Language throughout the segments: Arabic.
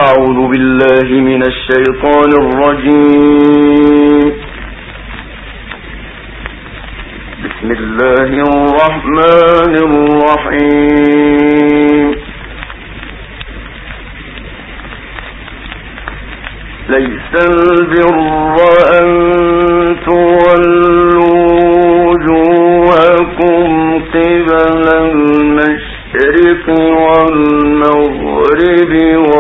أعوذ بالله من الشيطان الرجيم. بسم الله الرحمن الرحيم. ليس البر أن تولوا وجوهكم قبل المشرق والمغرب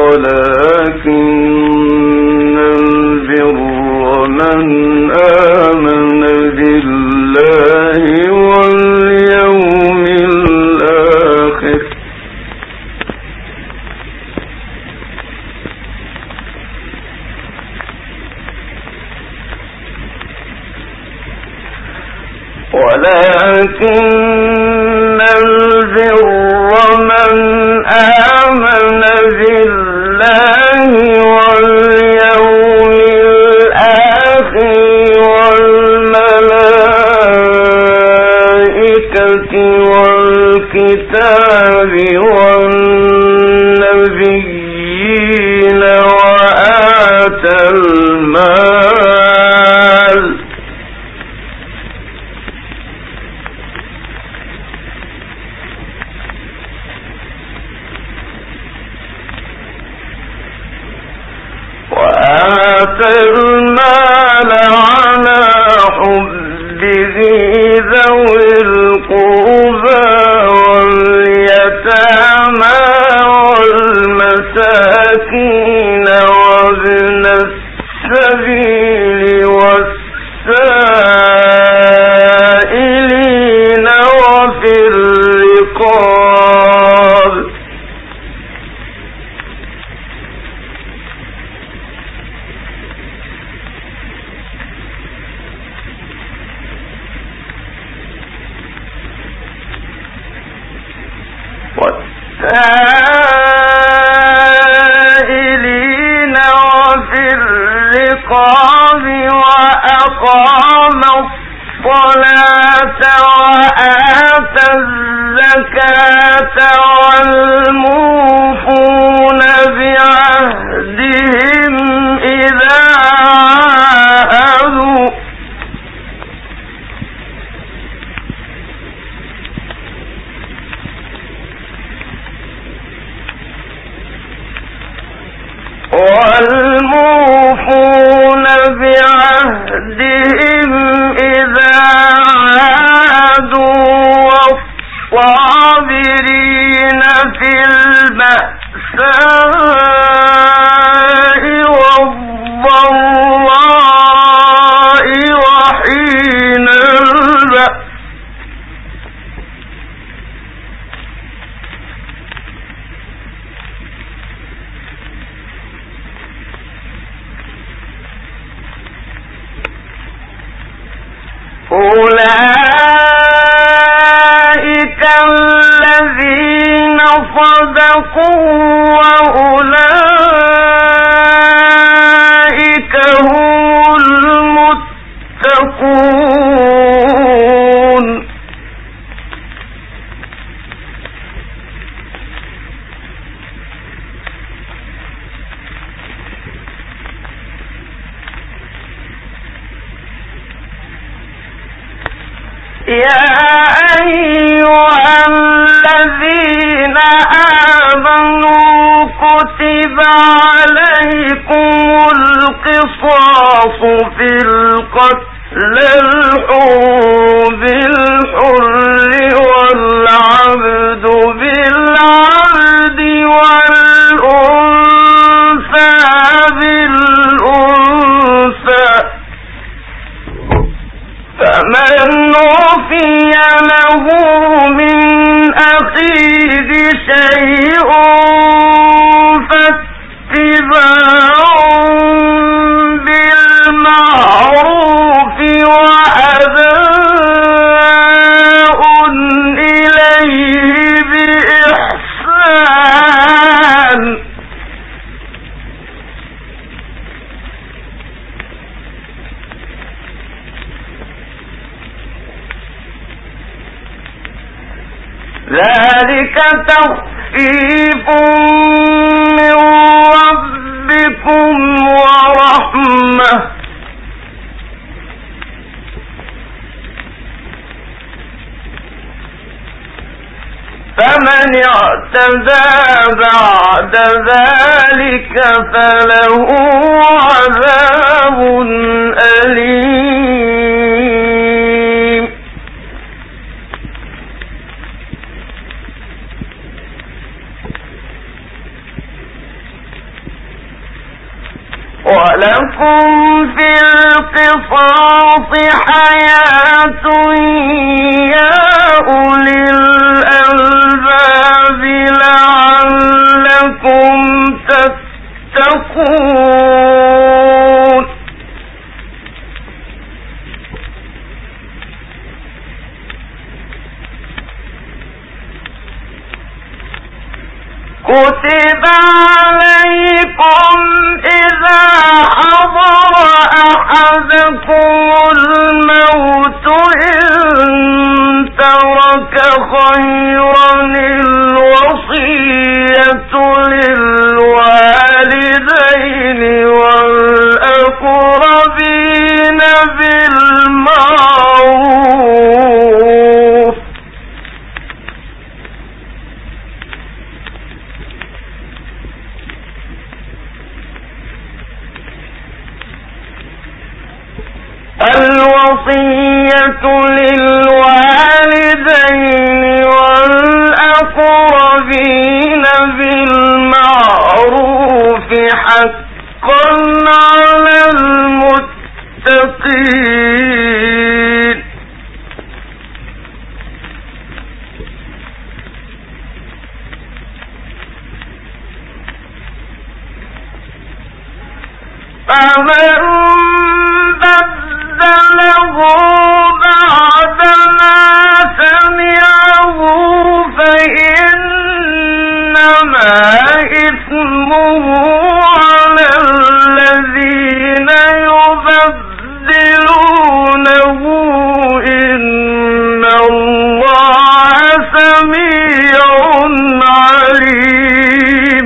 ولكن البر من آمن بالله واليوم الآخر والكتاب والنبيين وآتى المال على حبه ذوي القربى واليتامى والمساكين وابن السبيل والسائلين وفي الرقاب وأقام الصلاة وآتى الزكاة والموفون بعهدهم إذا عاهدوا والصابرين في البأساء والضراء وحين البأس أولئك الذين صدقوا وأولئك هم المتقون يا أيها الذين آمنوا كتب عليكم القصاص في القتل الحر بالحر والعبد بالعبد والأنثى بالأنثى فمن عفي له من أخيه شيء فاتباع بالمعروف وأداء إليه بإحسان ذلك تخفيف من ربكم بكم ورحمة فمن اعتدى بعد ذلك فله عذاب أليم ولكم في القصاص حياة يا أولي الألباب لعلكم تتقون كتب عليكم إذا حضر أحدكم الموت إن ترك خيرا الوصية للوالدين والأقربين بالمعروف الوصية للوالدين والأقربين بالمعروف حقا على المتقين فمن بدله بعدما سمعه فإنما إثمه على الذين يبدلونه إن الله سميع عليم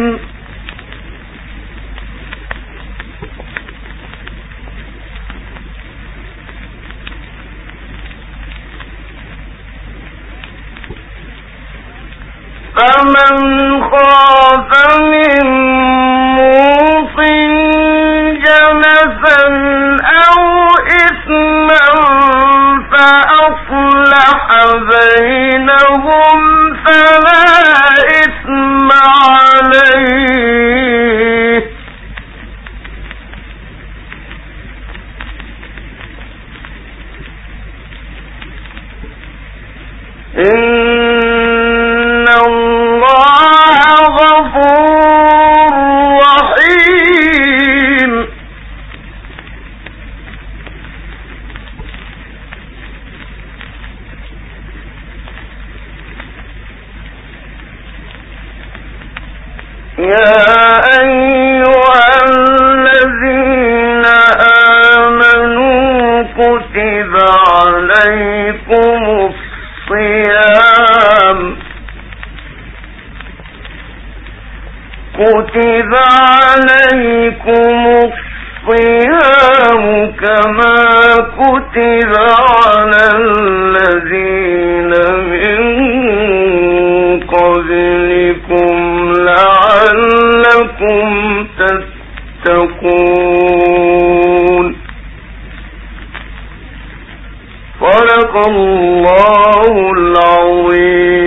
فمن خاف من موصٍ جنفا أو إثما فأصلح بينهم فلا إثم عليه إن الله غفور رحيم يا أيها الذين آمنوا كتب عليكم الصيام كما كتب على الذين من قبلكم لعلكم تتقون صدق الله العظيم